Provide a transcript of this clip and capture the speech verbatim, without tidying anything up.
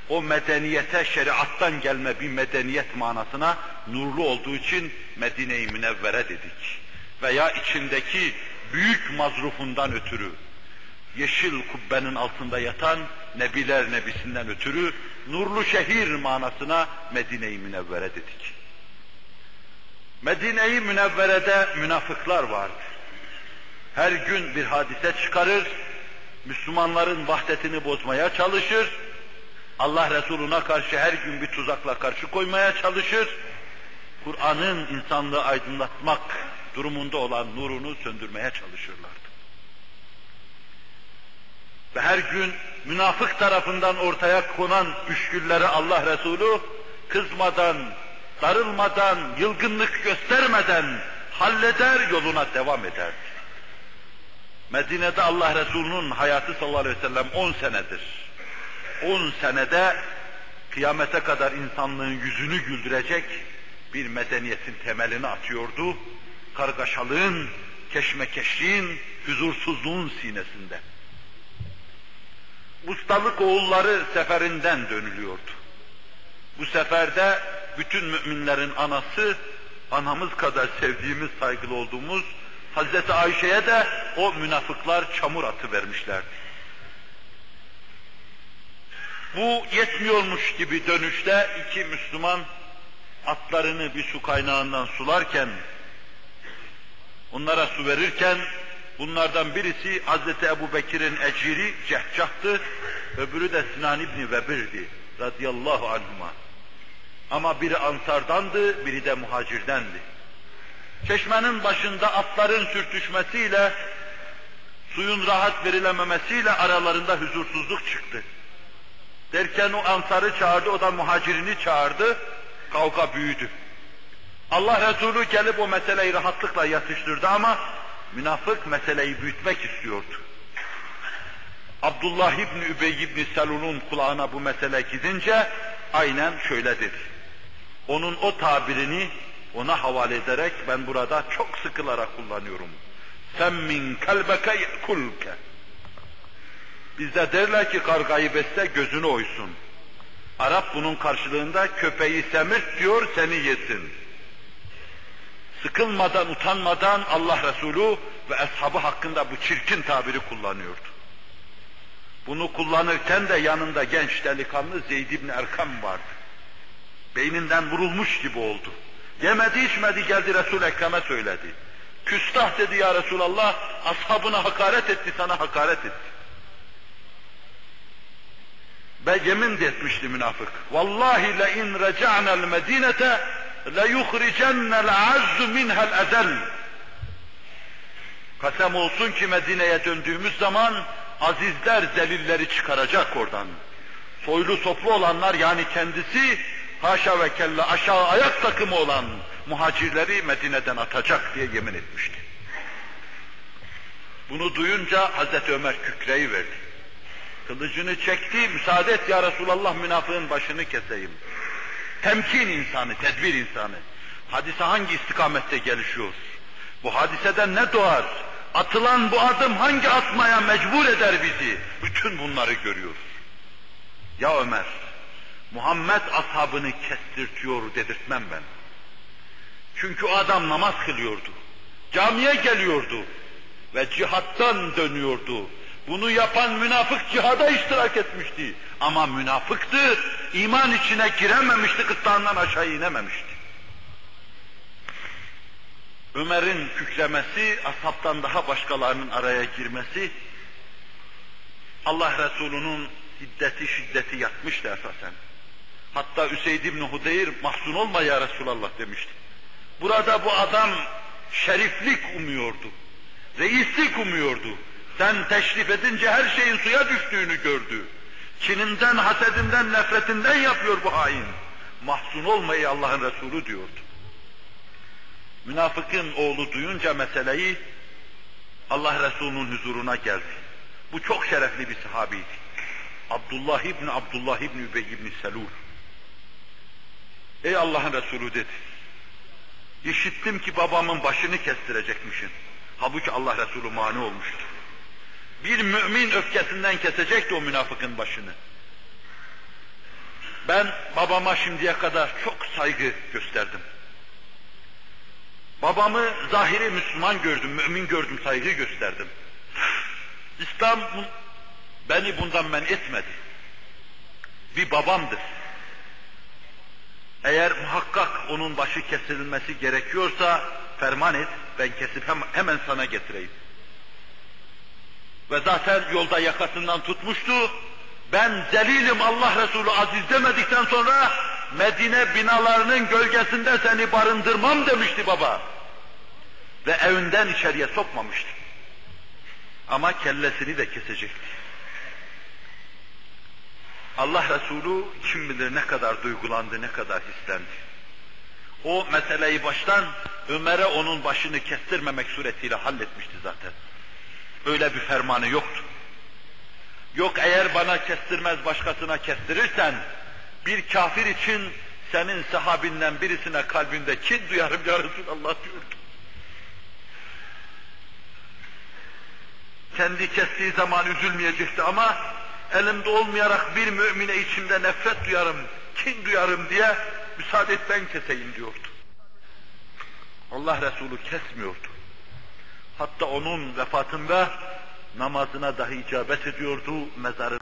o medeniyete şeriattan gelme bir medeniyet manasına nurlu olduğu için Medine-i Münevvere dedik. Veya içindeki büyük mazrufundan ötürü, yeşil kubbenin altında yatan Nebiler Nebisinden ötürü nurlu şehir manasına Medine-i Münevvere dedik. Medine-i Münevvere'de münafıklar vardı. Her gün bir hadise çıkarır, Müslümanların vahdetini bozmaya çalışır, Allah Resulü'ne karşı her gün bir tuzakla karşı koymaya çalışır, Kur'an'ın insanlığı aydınlatmak durumunda olan nurunu söndürmeye çalışırlardı. Ve her gün münafık tarafından ortaya konan müşkülleri Allah Resulü kızmadan, darılmadan, yılgınlık göstermeden halleder, yoluna devam ederdi. Medine'de Allah Resulü'nün hayatı sallallahu aleyhi ve sellem on senedir. on senede kıyamete kadar insanlığın yüzünü güldürecek bir medeniyetin temelini atıyordu. Kargaşalığın, keşmekeşliğin, huzursuzluğun sinesinde. Ustalık oğulları seferinden dönülüyordu. Bu seferde bütün müminlerin anası, anamız kadar sevdiğimiz, saygılı olduğumuz Hazreti Ayşe'ye de o münafıklar çamur atı vermişlerdi. Bu yetmiyormuş gibi dönüşte iki Müslüman atlarını bir su kaynağından sularken, onlara su verirken, bunlardan birisi Hazreti Ebu Bekir'in eciri Cehcah'tı, öbürü de Sinan İbni Vebir'di radıyallahu anhuma. Ama biri Ansar'dandı, biri de Muhacir'dendi. Çeşmenin başında atların sürtüşmesiyle, suyun rahat verilememesiyle aralarında huzursuzluk çıktı. Derken o Ansar'ı çağırdı, o da Muhacirini çağırdı, kavga büyüdü. Allah Resulü gelip o meseleyi rahatlıkla yatıştırdı ama münafık meseleyi büyütmek istiyordu. Abdullah İbni Übey İbni Selul'un kulağına bu mesele gidince aynen şöyle dedi. Onun o tabirini ona havale ederek ben burada çok sıkılarak kullanıyorum. Semmin kalbeke yekulke. Bizde derler ki kargayı besle gözünü oysun. Arap bunun karşılığında köpeği semirt diyor seni yesin. Sıkılmadan, utanmadan Allah Resulü ve ashabı hakkında bu çirkin tabiri kullanıyordu. Bunu kullanırken de yanında genç delikanlı Zeyd ibn Erkam vardı. Beyninden vurulmuş gibi oldu. Yemedi içmedi geldi Resul-i Ekrem'e söyledi. Küstah dedi ya Resulallah, ashabına hakaret etti, sana hakaret etti. Ve yemin de etmişti münafık. Vallahi le in reca'na'l medinete le yuhricennel azzu minha'l ezel. Kasem olsun ki Medine'ye döndüğümüz zaman azizler zelilleri çıkaracak oradan. Soylu soplu olanlar yani kendisi haşa ve kella aşağı ayak takımı olan muhacirleri Medine'den atacak diye yemin etmişti. Bunu duyunca Hazreti Ömer kükreyi verdi. Kılıcını çekti, müsaade et ya Resulallah münafığın başını keseyim. Temkin insanı, tedbir insanı. Hadise hangi istikamette gelişiyor? Bu hadiseden ne doğar? Atılan bu adım hangi atmaya mecbur eder bizi? Bütün bunları görüyoruz. Ya Ömer, Muhammed ashabını kestirtiyor dedirtmem ben. Çünkü o adam namaz kılıyordu. Camiye geliyordu. Ve cihattan dönüyordu. Bunu yapan münafık cihada iştirak etmişti. Ama münafıktı, iman içine girememişti, gırtlağından aşağı inememişti. Ömer'in kükremesi, ashabtan daha başkalarının araya girmesi, Allah Resulü'nün hiddeti şiddeti yatmıştı esasen. Hatta Üseyd ibn Hudeyr, mahzun olma ya Resulallah demişti. Burada bu adam şeriflik umuyordu, reislik umuyordu. Sen teşrif edince her şeyin suya düştüğünü gördü. Kininden, hasedinden, nefretinden yapıyor bu hain. Mahzun olmayı Allah'ın Resulü diyordu. Münafıkın oğlu duyunca meseleyi Allah Resulü'nün huzuruna geldi. Bu çok şerefli bir sahabiydi. Abdullah İbni Abdullah İbni Übey İbni Selul. Ey Allah'ın Resulü dedi. İşittim ki babamın başını kestirecekmişsin. Halbuki Allah Resulü mani olmuştu. Bir mümin öfkesinden kesecekti o münafıkın başını. Ben babama şimdiye kadar çok saygı gösterdim. Babamı zahiri Müslüman gördüm, mümin gördüm, saygı gösterdim. İslam beni bundan men etmedi. Bir babamdır. Eğer muhakkak onun başı kesilmesi gerekiyorsa ferman et, ben kesip hemen sana getireyim. Ve zaten yolda yakasından tutmuştu. Ben zelilim, Allah Resulü aziz demedikten sonra Medine binalarının gölgesinde seni barındırmam demişti baba. Ve evinden içeriye sokmamıştı. Ama kellesini de kesecekti. Allah Resulü kim bilir ne kadar duygulandı, ne kadar hislendi. O meseleyi baştan Ömer'e onun başını kestirmemek suretiyle halletmişti zaten. Öyle bir fermanı yoktu. Yok eğer bana kestirmez başkasına kestirirsen, bir kafir için senin sahabinden birisine kalbinde kin duyarım ya Resulallah diyordu. Kendi kestiği zaman üzülmeyecekti ama elimde olmayarak bir mümine içimde nefret duyarım, kin duyarım diye müsaade et ben keseyim diyordu. Allah Resulü kesmiyordu. Hatta onun vefatında namazına dahi icabet ediyordu, mezarı